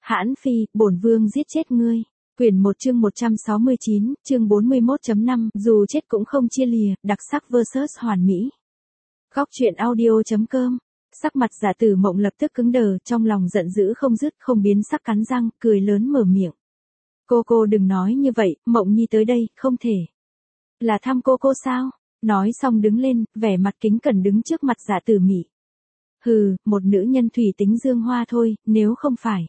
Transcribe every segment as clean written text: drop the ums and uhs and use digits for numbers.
Hãn Phi, bổn vương giết chết ngươi. Quyển 1 chương 169, chương 41.5, dù chết cũng không chia lìa, đặc sắc vs hoàn mỹ. Góc truyện audio.com. Sắc mặt Giả Tử Mộng lập tức cứng đờ, trong lòng giận dữ không dứt, không biến sắc cắn răng, cười lớn mở miệng. Cô đừng nói như vậy, Mộng Nhi tới đây, không thể. Là thăm cô sao? Nói xong đứng lên, vẻ mặt kính cẩn đứng trước mặt Giả Tử Mị. Hừ, một nữ nhân thủy tính dương hoa thôi, nếu không phải.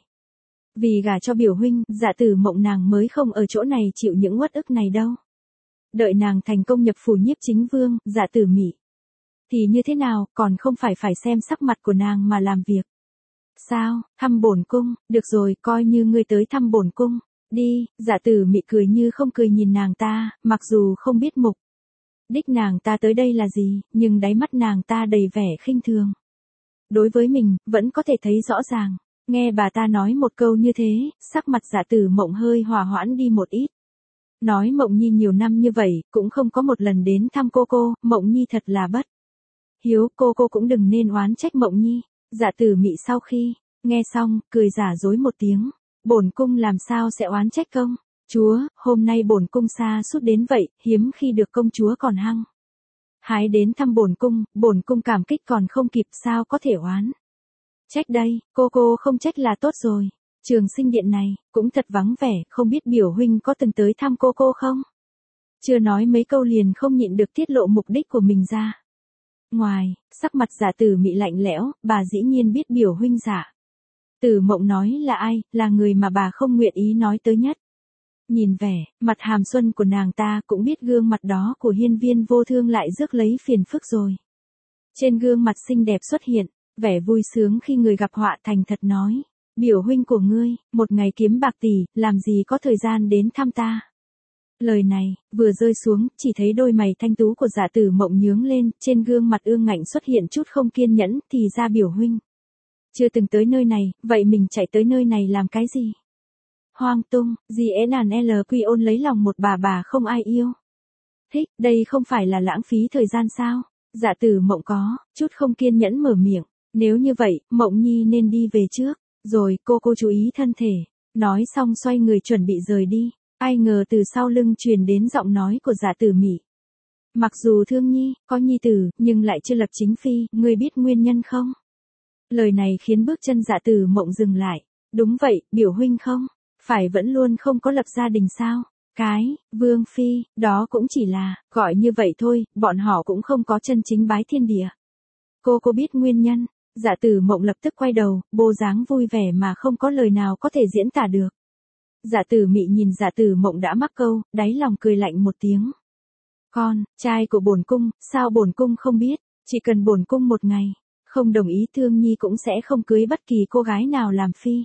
Vì gả cho biểu huynh, Giả Tử Mộng nàng mới không ở chỗ này chịu những uất ức này đâu. Đợi nàng thành công nhập phủ Nhiếp Chính Vương, Giả Tử Mị. Thì như thế nào, còn không phải xem sắc mặt của nàng mà làm việc. Sao, thăm bổn cung, được rồi, coi như ngươi tới thăm bổn cung. Đi, Giả Tử Mị cười như không cười nhìn nàng ta, mặc dù không biết mục đích nàng ta tới đây là gì, nhưng đáy mắt nàng ta đầy vẻ khinh thường. Đối với mình, vẫn có thể thấy rõ ràng. Nghe bà ta nói một câu như thế, sắc mặt Giả Tử Mộng hơi hòa hoãn đi một ít. Nói Mộng Nhi nhiều năm như vậy, cũng không có một lần đến thăm cô, Mộng Nhi thật là bất hiếu, cô cũng đừng nên oán trách Mộng Nhi. Giả Tử Mị sau khi nghe xong, cười giả dối một tiếng. Bổn cung làm sao sẽ oán trách công chúa, hôm nay bổn cung xa suốt đến vậy, hiếm khi được công chúa còn hăng hái đến thăm bổn cung cảm kích còn không kịp, sao có thể oán trách đây, cô không trách là tốt rồi. Trường Sinh Điện này cũng thật vắng vẻ, không biết biểu huynh có từng tới thăm cô không? Chưa nói mấy câu liền không nhịn được tiết lộ mục đích của mình ra. Ngoài, sắc mặt Giả Tử Mị lạnh lẽo, bà dĩ nhiên biết biểu huynh Giả Tử Mộng nói là ai, là người mà bà không nguyện ý nói tới nhất. Nhìn vẻ mặt hàm xuân của nàng ta, cũng biết gương mặt đó của Hiên Viên Vô Thương lại rước lấy phiền phức rồi. Trên gương mặt xinh đẹp xuất hiện vẻ vui sướng khi người gặp họa, thành thật nói. Biểu huynh của ngươi, một ngày kiếm bạc tỷ, làm gì có thời gian đến thăm ta. Lời này, vừa rơi xuống, chỉ thấy đôi mày thanh tú của Giả Tử Mộng nhướng lên, trên gương mặt ương ngạnh xuất hiện chút không kiên nhẫn, thì ra biểu huynh chưa từng tới nơi này, vậy mình chạy tới nơi này làm cái gì? Hoang tung, gì ế nàn LQ ôn lấy lòng một bà không ai yêu. Thích, đây không phải là lãng phí thời gian sao? Giả Tử Mộng có chút không kiên nhẫn mở miệng. Nếu như vậy, Mộng Nhi nên đi về trước. Rồi, cô chú ý thân thể. Nói xong xoay người chuẩn bị rời đi. Ai ngờ từ sau lưng truyền đến giọng nói của Giả Tử Mị. Mặc dù Thương Nhi có nhi tử, nhưng lại chưa lập chính phi, ngươi biết nguyên nhân không? Lời này khiến bước chân Giả Tử Mộng dừng lại. Đúng vậy, biểu huynh không phải vẫn luôn không có lập gia đình sao? Cái Vương phi, đó cũng chỉ là gọi như vậy thôi, bọn họ cũng không có chân chính bái thiên địa. Cô biết nguyên nhân. Giả Tử Mộng lập tức quay đầu, bộ dáng vui vẻ mà không có lời nào có thể diễn tả được. Giả Tử Mị nhìn Giả Tử Mộng đã mắc câu, đáy lòng cười lạnh một tiếng. Con trai của bổn cung, sao bổn cung không biết, chỉ cần bổn cung một ngày không đồng ý, Thương Nhi cũng sẽ không cưới bất kỳ cô gái nào làm phi.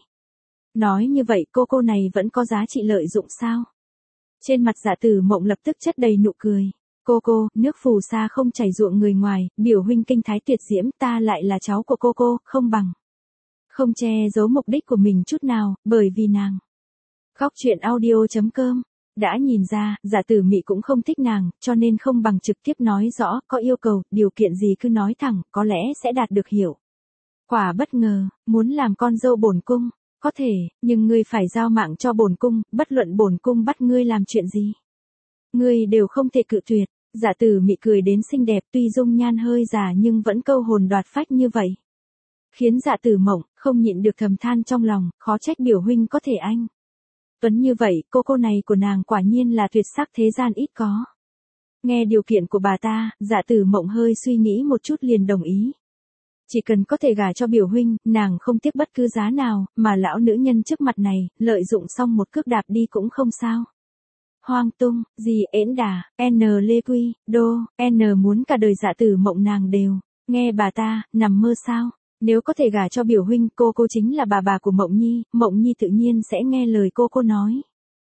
Nói như vậy cô này vẫn có giá trị lợi dụng sao? Trên mặt Giả Tử Mộng lập tức chất đầy nụ cười. Cô, nước phù sa không chảy ruộng người ngoài, biểu huynh kinh thái tuyệt diễm, ta lại là cháu của cô, không bằng. Không che giấu mục đích của mình chút nào, bởi vì nàng. Góc truyện audio.com. Đã nhìn ra, Giả Tử Mị cũng không thích nàng, cho nên không bằng trực tiếp nói rõ, có yêu cầu, điều kiện gì cứ nói thẳng, có lẽ sẽ đạt được hiệu quả bất ngờ. Muốn làm con dâu bổn cung, có thể, nhưng ngươi phải giao mạng cho bổn cung, bất luận bổn cung bắt ngươi làm chuyện gì, ngươi đều không thể cự tuyệt. Giả Tử Mị cười đến xinh đẹp, tuy dung nhan hơi già nhưng vẫn câu hồn đoạt phách như vậy, khiến Giả Tử Mộng không nhịn được thầm than trong lòng, khó trách biểu huynh có thể anh tuấn như vậy, cô này của nàng quả nhiên là tuyệt sắc thế gian ít có. Nghe điều kiện của bà ta, Giả Tử Mộng hơi suy nghĩ một chút liền đồng ý. Chỉ cần có thể gả cho biểu huynh, nàng không tiếc bất cứ giá nào, mà lão nữ nhân trước mặt này, lợi dụng xong một cước đạp đi cũng không sao. Hoang tung, gì ễn đà, lê quy, đô, muốn cả đời Giả Tử Mộng nàng đều nghe bà ta, nằm mơ sao? Nếu có thể gả cho biểu huynh, cô chính là bà của Mộng Nhi tự nhiên sẽ nghe lời cô nói.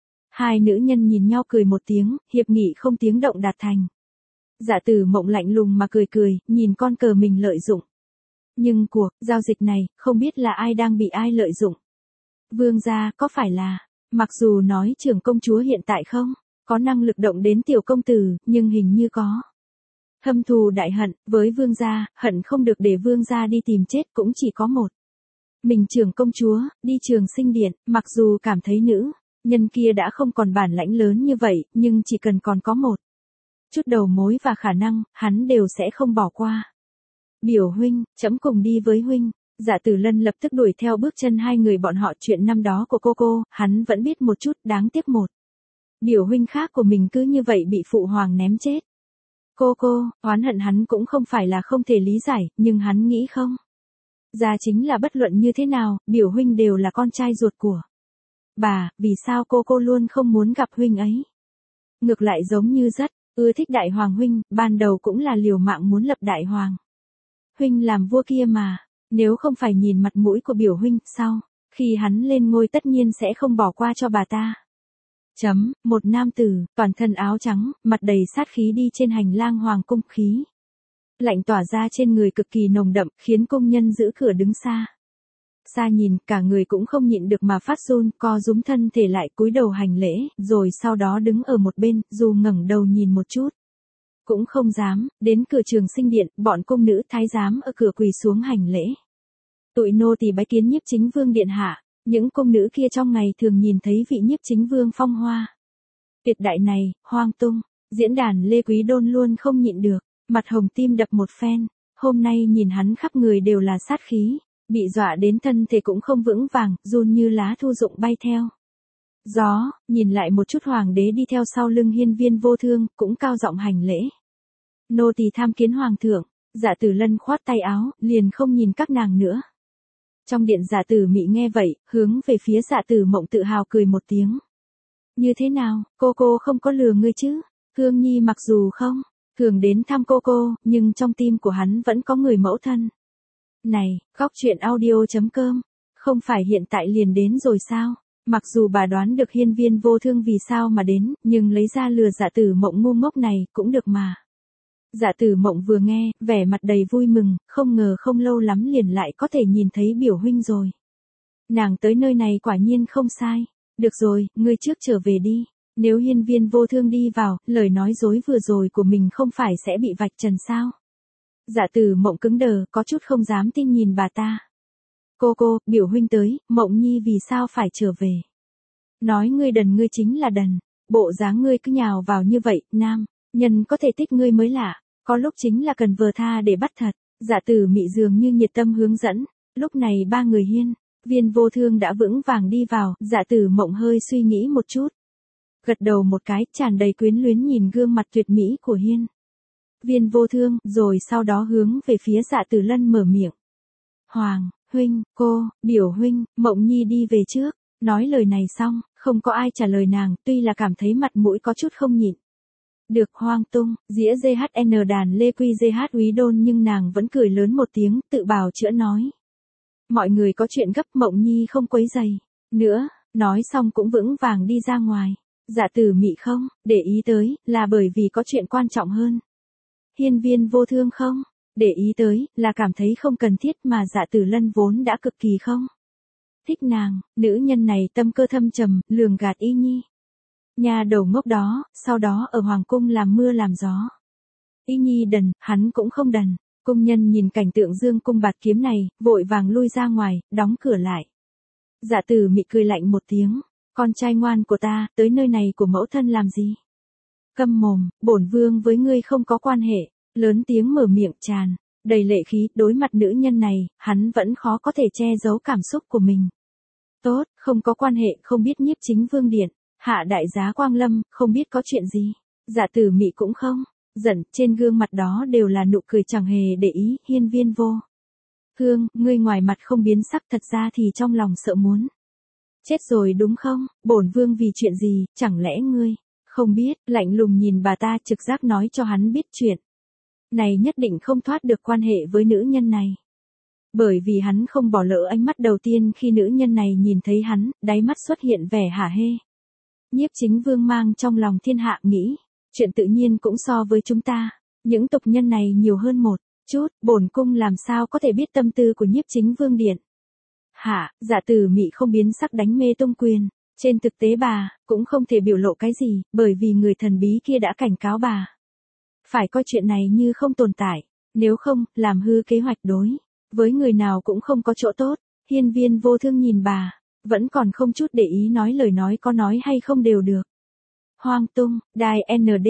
Hai nữ nhân nhìn nhau cười một tiếng, hiệp nghị không tiếng động đạt thành. Giả Tử Mộng lạnh lùng mà cười, nhìn con cờ mình lợi dụng. Nhưng cuộc giao dịch này, không biết là ai đang bị ai lợi dụng. Vương gia, có phải là, mặc dù nói trưởng công chúa hiện tại không có năng lực động đến tiểu công tử, nhưng hình như có thâm thù đại hận với vương gia, hận không được để vương gia đi tìm chết, cũng chỉ có một Mình trưởng công chúa, đi trường sinh điện, mặc dù cảm thấy nữ nhân kia đã không còn bản lãnh lớn như vậy, nhưng chỉ cần còn có một chút đầu mối và khả năng, hắn đều sẽ không bỏ qua. Biểu huynh, trẫm cùng đi với huynh. Dạ Tử Lân lập tức đuổi theo bước chân hai người bọn họ. Chuyện năm đó của cô, hắn vẫn biết một chút, đáng tiếc một biểu huynh khác của mình cứ như vậy bị phụ hoàng ném chết. Cô, oán hận hắn cũng không phải là không thể lý giải, nhưng hắn nghĩ không ra chính là bất luận như thế nào, biểu huynh đều là con trai ruột của bà, vì sao cô luôn không muốn gặp huynh ấy? Ngược lại giống như rất ưa thích đại hoàng huynh, ban đầu cũng là liều mạng muốn lập đại hoàng huynh làm vua kia mà, nếu không phải nhìn mặt mũi của biểu huynh, sau khi hắn lên ngôi tất nhiên sẽ không bỏ qua cho bà ta. Một nam tử, toàn thân áo trắng, mặt đầy sát khí đi trên hành lang hoàng cung, khí lạnh tỏa ra trên người cực kỳ nồng đậm, khiến công nhân giữ cửa đứng xa nhìn, cả người cũng không nhịn được mà phát run, co rúm thân thể lại cúi đầu hành lễ, rồi sau đó đứng ở một bên, dù ngẩng đầu nhìn một chút cũng không dám. Đến cửa trường sinh điện, bọn cung nữ thái giám ở cửa quỳ xuống hành lễ. Tụi nô tỳ bái kiến nhiếp chính vương điện hạ. Những cung nữ kia trong ngày thường nhìn thấy vị nhiếp chính vương phong hoa tuyệt đại này, hoang tung, diễn đàn Lê Quý Đôn luôn không nhịn được, mặt hồng tim đập một phen. Hôm nay nhìn hắn khắp người đều là sát khí, bị dọa đến thân thể cũng không vững vàng, run như lá thu rụng bay theo gió. Nhìn lại một chút hoàng đế đi theo sau lưng Hiên Viên Vô Thương, cũng cao giọng hành lễ. Nô tỳ tham kiến hoàng thượng. Dạ Tử Lân khoát tay áo, liền không nhìn các nàng nữa. Trong điện Dạ Tử Mị nghe vậy, hướng về phía Dạ Tử Mộng tự hào cười một tiếng. Như thế nào, cô không có lừa ngươi chứ? Hương Nhi mặc dù không thường đến thăm cô, nhưng trong tim của hắn vẫn có người mẫu thân. Này, góc truyện audio.com, không phải hiện tại liền đến rồi sao? Mặc dù bà đoán được Hiên Viên Vô Thương vì sao mà đến, nhưng lấy ra lừa Dạ Tử Mộng ngu ngốc này cũng được mà. Dạ Tử Mộng vừa nghe, vẻ mặt đầy vui mừng, không ngờ không lâu lắm liền lại có thể nhìn thấy biểu huynh rồi. Nàng tới nơi này quả nhiên không sai. Được rồi, ngươi trước trở về đi. Nếu Hiên Viên Vô Thương đi vào, lời nói dối vừa rồi của mình không phải sẽ bị vạch trần sao? Dạ Tử Mộng cứng đờ, có chút không dám tin nhìn bà ta. Cô, biểu huynh tới, Mộng Nhi vì sao phải trở về? Nói ngươi đần, ngươi chính là đần. Bộ dáng ngươi cứ nhào vào như vậy, nam nhân có thể thích ngươi mới lạ, có lúc chính là cần vờ tha để bắt thật. Dạ Tử Mị dường như nhiệt tâm hướng dẫn. Lúc này ba người Hiên Viên Vô Thương đã vững vàng đi vào. Dạ Tử Mộng hơi suy nghĩ một chút, gật đầu một cái, tràn đầy quyến luyến nhìn gương mặt tuyệt mỹ của Hiên Viên Vô Thương, rồi sau đó hướng về phía Dạ Tử Lân mở miệng. Hoàng huynh, biểu huynh, Mộng Nhi đi về trước. Nói lời này xong, không có ai trả lời nàng, tuy là cảm thấy mặt mũi có chút không nhịn được hoang tung, dĩa GHN đàn Lê Quy GH Úy Đôn, nhưng nàng vẫn cười lớn một tiếng, tự bào chữa nói. Mọi người có chuyện gấp, Mộng Nhi không quấy rầy nữa. Nói xong cũng vững vàng đi ra ngoài. Dạ Tử Mị không để ý tới, là bởi vì có chuyện quan trọng hơn. Hiên Viên Vô Thương không để ý tới, là cảm thấy không cần thiết, mà Dạ Tử Lân vốn đã cực kỳ không thích nàng, nữ nhân này tâm cơ thâm trầm, lường gạt Y Nhi. Nhà đầu ngốc đó, sau đó ở hoàng cung làm mưa làm gió. Y Nhi đần, hắn cũng không đần. Cung nhân nhìn cảnh tượng dương cung bạt kiếm này, vội vàng lui ra ngoài, đóng cửa lại. Dạ Tử Mị cười lạnh một tiếng. Con trai ngoan của ta, tới nơi này của mẫu thân làm gì? Câm mồm, bổn vương với ngươi không có quan hệ. Lớn tiếng mở miệng, tràn đầy lệ khí. Đối mặt nữ nhân này, hắn vẫn khó có thể che giấu cảm xúc của mình. Tốt, không có quan hệ, không biết nhiếp chính vương điện hạ đại giá quang lâm, không biết có chuyện gì. Dạ Tử Mị cũng không giận, trên gương mặt đó đều là nụ cười, chẳng hề để ý. Hiên Viên Vô Thương, ngươi ngoài mặt không biến sắc, thật ra thì trong lòng sợ muốn chết rồi đúng không? Bổn vương vì chuyện gì, chẳng lẽ ngươi không biết? Lạnh lùng nhìn bà ta, trực giác nói cho hắn biết chuyện này nhất định không thoát được quan hệ với nữ nhân này. Bởi vì hắn không bỏ lỡ ánh mắt đầu tiên khi nữ nhân này nhìn thấy hắn, đáy mắt xuất hiện vẻ hả hê. Nhiếp chính vương mang trong lòng thiên hạ, nghĩ chuyện tự nhiên cũng so với chúng ta, những tục nhân này nhiều hơn một chút. Bổn cung làm sao có thể biết tâm tư của nhiếp chính vương điện hạ? Dạ Tử Mị không biến sắc, đánh mê tung quyền. Trên thực tế bà cũng không thể biểu lộ cái gì, bởi vì người thần bí kia đã cảnh cáo bà phải coi chuyện này như không tồn tại, nếu không làm hư kế hoạch đối với người nào cũng không có chỗ tốt. Hiên Viên Vô Thương nhìn bà, vẫn còn không chút để ý nói lời nói có nói hay không đều được. Hoang tung, đài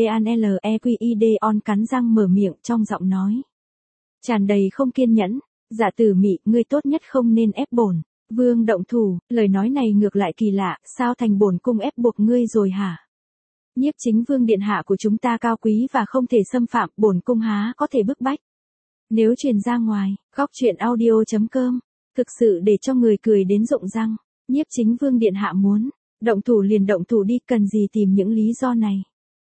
NDANLEQID on cắn răng mở miệng trong giọng nói tràn đầy không kiên nhẫn, Dạ Tử Mị, ngươi tốt nhất không nên ép bổn vương động thủ, lời nói này ngược lại kỳ lạ, sao thành bổn cung ép buộc ngươi rồi hả? Nhiếp Chính Vương điện hạ của chúng ta cao quý và không thể xâm phạm, bổn cung há có thể bức bách. Nếu truyền ra ngoài, góc truyện audio.com, thực sự để cho người cười đến rụng răng. Nhiếp Chính Vương điện hạ muốn động thủ liền động thủ đi, cần gì tìm những lý do này.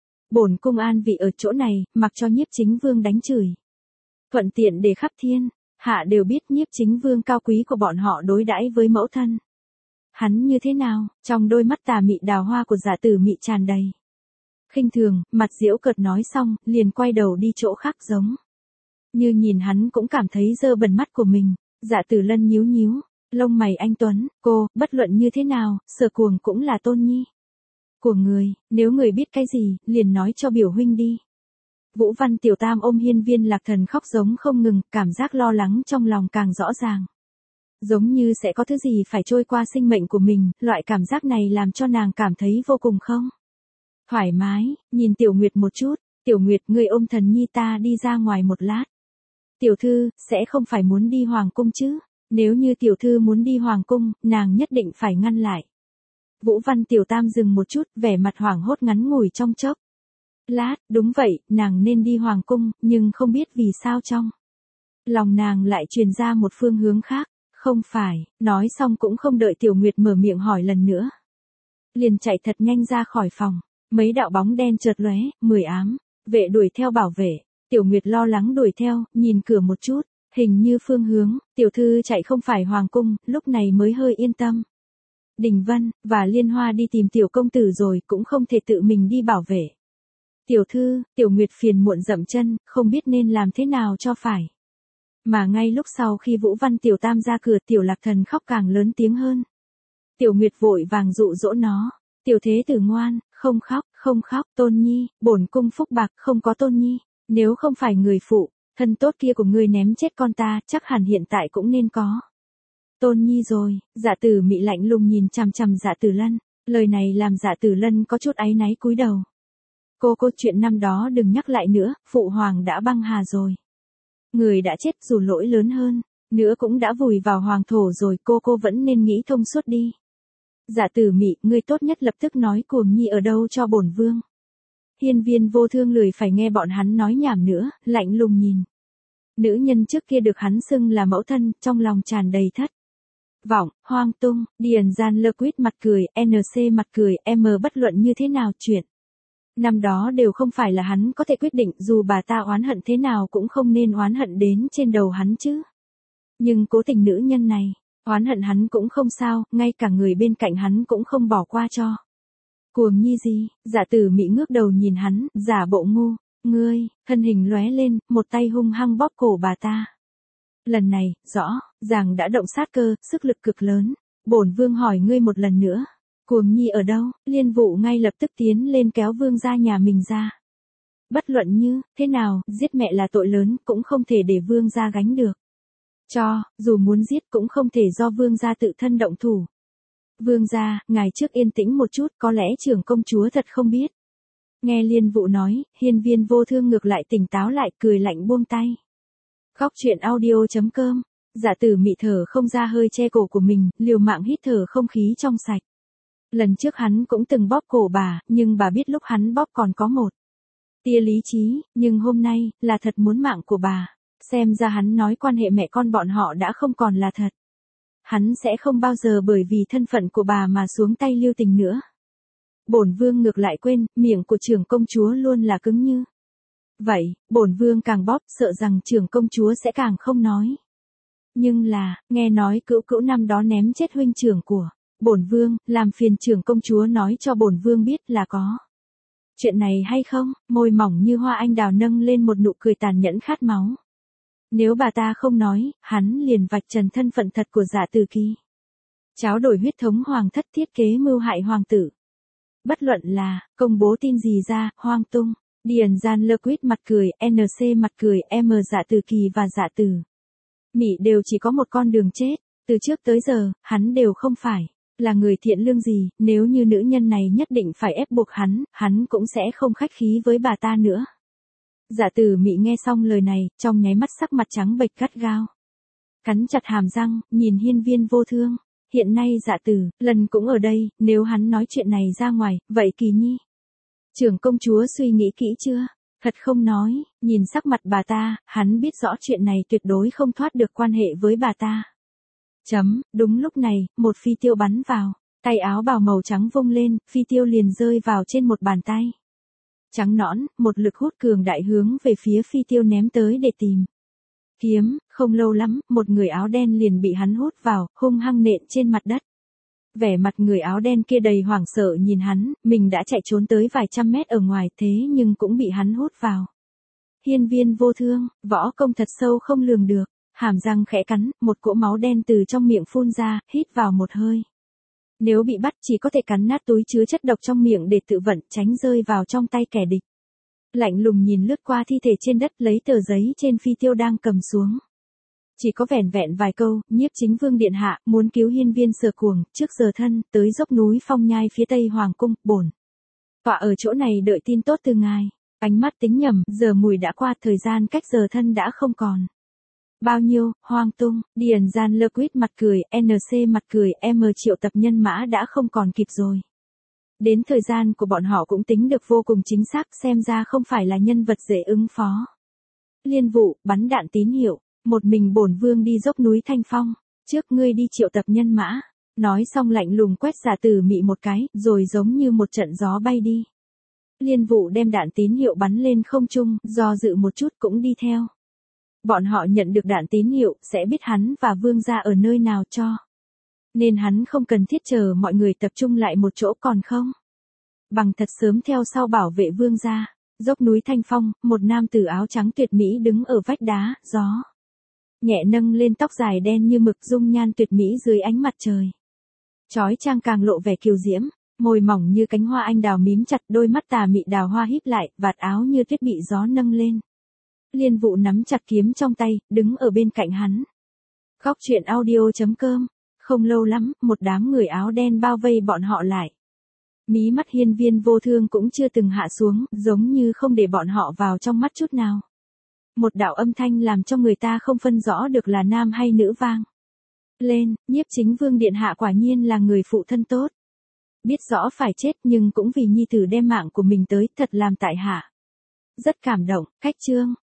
Bổn cung an vị ở chỗ này, mặc cho Nhiếp Chính Vương đánh chửi. Thuận tiện để khắp thiên hạ đều biết Nhiếp Chính Vương cao quý của bọn họ đối đãi với mẫu thân. Hắn như thế nào? Trong đôi mắt tà mị đào hoa của Dạ Tử Mị tràn đầy khinh thường, mặt giễu cợt nói xong, liền quay đầu đi chỗ khác giống như nhìn hắn cũng cảm thấy dơ bẩn mắt của mình. Dạ Tử Lân nhíu nhíu lông mày anh tuấn, cô, bất luận như thế nào, Sở Cuồng cũng là tôn nhi của người, nếu người biết cái gì, liền nói cho biểu huynh đi. Vũ Văn Tiểu Tam ôm Hiên Viên Lạc Thần khóc giống không ngừng, cảm giác lo lắng trong lòng càng rõ ràng. Giống như sẽ có thứ gì phải trôi qua sinh mệnh của mình, loại cảm giác này làm cho nàng cảm thấy vô cùng không thoải mái. Nhìn Tiểu Nguyệt một chút, Tiểu Nguyệt, ngươi ôm thần nhi ta đi ra ngoài một lát. Tiểu thư, sẽ không phải muốn đi hoàng cung chứ? Nếu như tiểu thư muốn đi hoàng cung, nàng nhất định phải ngăn lại. Vũ Văn Tiểu Tam dừng một chút, vẻ mặt hoảng hốt ngắn ngủi trong chốc lát, đúng vậy, nàng nên đi hoàng cung, nhưng không biết vì sao trong lòng nàng lại truyền ra một phương hướng khác. Không phải, nói xong cũng không đợi Tiểu Nguyệt mở miệng hỏi lần nữa, liền chạy thật nhanh ra khỏi phòng. Mấy đạo bóng đen chợt lóe, 10 ám vệ đuổi theo bảo vệ. Tiểu Nguyệt lo lắng đuổi theo, nhìn cửa một chút, hình như phương hướng tiểu thư chạy không phải hoàng cung, lúc này mới hơi yên tâm. Đình Vân và Liên Hoa đi tìm tiểu công tử rồi, cũng không thể tự mình đi bảo vệ tiểu thư. Tiểu Nguyệt phiền muộn dậm chân, không biết nên làm thế nào cho phải. Mà ngay lúc sau khi Vũ Văn Tiểu Tam ra cửa, Tiểu Lạc Thần khóc càng lớn tiếng hơn. Tiểu Nguyệt vội vàng dụ dỗ nó, tiểu thế tử ngoan, không khóc, không khóc, tôn nhi, bổn cung phúc bạc, không có tôn nhi, nếu không phải người phụ thân tốt kia của ngươi ném chết con ta, chắc hẳn hiện tại cũng nên có tôn nhi rồi. Dạ Tử Mị lạnh lùng nhìn chằm chằm Dạ Tử Lân, lời này làm Dạ Tử Lân có chút áy náy cúi đầu. Cô chuyện năm đó đừng nhắc lại nữa, phụ hoàng đã băng hà rồi. Người đã chết, dù lỗi lớn hơn nữa cũng đã vùi vào hoàng thổ rồi, cô vẫn nên nghĩ thông suốt đi. Dạ Tử Mị, ngươi tốt nhất lập tức nói Cuồng Nhi ở đâu cho bổn vương. Hiên Viên Vô Thương lười phải nghe bọn hắn nói nhảm nữa, lạnh lùng nhìn nữ nhân trước kia được hắn xưng là mẫu thân, trong lòng tràn đầy thất vọng. Hoang tung, Điền Gian Lơ Quýt mặt cười, NC mặt cười, bất luận như thế nào, chuyện năm đó đều không phải là hắn có thể quyết định, dù bà ta oán hận thế nào cũng không nên oán hận đến trên đầu hắn chứ. Nhưng cố tình nữ nhân này oán hận hắn cũng không sao, ngay cả người bên cạnh hắn cũng không bỏ qua cho. Cuồng Nhi gì? Dạ Tử Mị ngước đầu nhìn hắn, giả bộ ngu. Ngươi, thân hình lóe lên, một tay hung hăng bóp cổ bà ta. Lần này, rõ ràng đã động sát cơ, sức lực cực lớn. Bổn vương hỏi ngươi một lần nữa, Cuồng Nhi ở đâu? Liên Vụ ngay lập tức tiến lên kéo vương ra nhà mình ra. Bất luận như thế nào, giết mẹ là tội lớn, cũng không thể để vương gia gánh được. Dù muốn giết cũng không thể do vương gia tự thân động thủ. Vương gia, ngài trước yên tĩnh một chút, có lẽ trưởng công chúa thật không biết. Nghe Liên Vụ nói, Hiên Viên Vô Thương ngược lại tỉnh táo lại, cười lạnh buông tay. Góc truyện audio.com, Dạ Tử Mị thở không ra hơi che cổ của mình, liều mạng hít thở không khí trong sạch. Lần trước hắn cũng từng bóp cổ bà, nhưng bà biết lúc hắn bóp còn có một tia lý trí, nhưng hôm nay, là thật muốn mạng của bà. Xem ra hắn nói quan hệ mẹ con bọn họ đã không còn là thật. Hắn sẽ không bao giờ bởi vì thân phận của bà mà xuống tay lưu tình nữa. Bổn vương ngược lại quên, miệng của trưởng công chúa luôn là cứng như vậy, bổn vương càng bóp, sợ rằng trưởng công chúa sẽ càng không nói. Nhưng là, nghe nói cữu năm đó ném chết huynh trưởng của bổn vương, làm phiền trưởng công chúa nói cho bổn vương biết là có chuyện này hay không. Môi mỏng như hoa anh đào nâng lên một nụ cười tàn nhẫn khát máu. Nếu bà ta không nói, hắn liền vạch trần thân phận thật của Dạ Tử Kỳ. Tráo đổi huyết thống hoàng thất, thiết kế mưu hại hoàng tử. Bất luận là công bố tin gì ra, hoang tung. Điền Gian Lơ Quýt mặt cười, NC mặt cười, Dạ Tử Kỳ và Dạ Tử Mị đều chỉ có một con đường chết. Từ trước tới giờ, hắn đều không phải là người thiện lương gì, nếu như nữ nhân này nhất định phải ép buộc hắn cũng sẽ không khách khí với bà ta nữa. Dạ Tử Mị nghe xong lời này, trong nháy mắt sắc mặt trắng bệch gắt gao. Cắn chặt hàm răng, nhìn Hiên Viên Vô Thương. Hiện nay Dạ Tử Lần cũng ở đây, nếu hắn nói chuyện này ra ngoài, vậy Kỳ Nhi trưởng công chúa suy nghĩ kỹ chưa? Thật không nói, nhìn sắc mặt bà ta, hắn biết rõ chuyện này tuyệt đối không thoát được quan hệ với bà ta. Đúng lúc này, một phi tiêu bắn vào, tay áo bào màu trắng vung lên, phi tiêu liền rơi vào trên một bàn tay. Trắng nõn, một lực hút cường đại hướng về phía phi tiêu ném tới để tìm kiếm, không lâu lắm, một người áo đen liền bị hắn hút vào, hung hăng nện trên mặt đất. Vẻ mặt người áo đen kia đầy hoảng sợ nhìn hắn, mình đã chạy trốn tới vài trăm mét ở ngoài thế nhưng cũng bị hắn hút vào. Hiên Viên Vô Thương, võ công thật sâu không lường được, hàm răng khẽ cắn, một cỗ máu đen từ trong miệng phun ra, hít vào một hơi. Nếu bị bắt chỉ có thể cắn nát túi chứa chất độc trong miệng để tự vận, tránh rơi vào trong tay kẻ địch. Lạnh lùng nhìn lướt qua thi thể trên đất, lấy tờ giấy trên phi tiêu đang cầm xuống. Chỉ có vẻn vẹn vài câu, Nhiếp Chính Vương điện hạ muốn cứu Hiên Viên Sở Cuồng, trước giờ thân tới dốc núi Phong Nhai phía tây hoàng cung, bổn tọa ở chỗ này đợi tin tốt từ ngài. Ánh mắt tính nhầm, giờ mùi đã qua, thời gian cách giờ thân đã không còn bao nhiêu. Hoang tung, Điền Gian Lơ Quýt mặt cười, NC mặt cười, triệu tập nhân mã đã không còn kịp rồi. Đến thời gian của bọn họ cũng tính được vô cùng chính xác, xem ra không phải là nhân vật dễ ứng phó. Liên Vụ, bắn đạn tín hiệu, một mình bổn vương đi dốc núi Thanh Phong, trước ngươi đi triệu tập nhân mã. Nói xong lạnh lùng quét Dạ Tử Mị một cái, rồi giống như một trận gió bay đi. Liên Vụ đem đạn tín hiệu bắn lên không trung, do dự một chút cũng đi theo. Bọn họ nhận được đạn tín hiệu, sẽ biết hắn và vương gia ở nơi nào cho. Nên hắn không cần thiết chờ mọi người tập trung lại một chỗ còn không. Bằng thật sớm theo sau bảo vệ vương gia. Dốc núi Thanh Phong, một nam tử áo trắng tuyệt mỹ đứng ở vách đá, gió nhẹ nâng lên tóc dài đen như mực, dung nhan tuyệt mỹ dưới ánh mặt trời. Chói chang càng lộ vẻ kiều diễm, môi mỏng như cánh hoa anh đào mím chặt, đôi mắt tà mị đào hoa híp lại, vạt áo như tuyết bị gió nâng lên. Liên Vụ nắm chặt kiếm trong tay, đứng ở bên cạnh hắn. Góc truyện audio.com. Không lâu lắm, một đám người áo đen bao vây bọn họ lại. Mí mắt Hiên Viên Vô Thương cũng chưa từng hạ xuống, giống như không để bọn họ vào trong mắt chút nào. Một đạo âm thanh làm cho người ta không phân rõ được là nam hay nữ vang lên. Nhiếp Chính Vương điện hạ quả nhiên là người phụ thân tốt. Biết rõ phải chết nhưng cũng vì nhi tử đem mạng của mình tới, thật làm tại hạ rất cảm động. Cách chương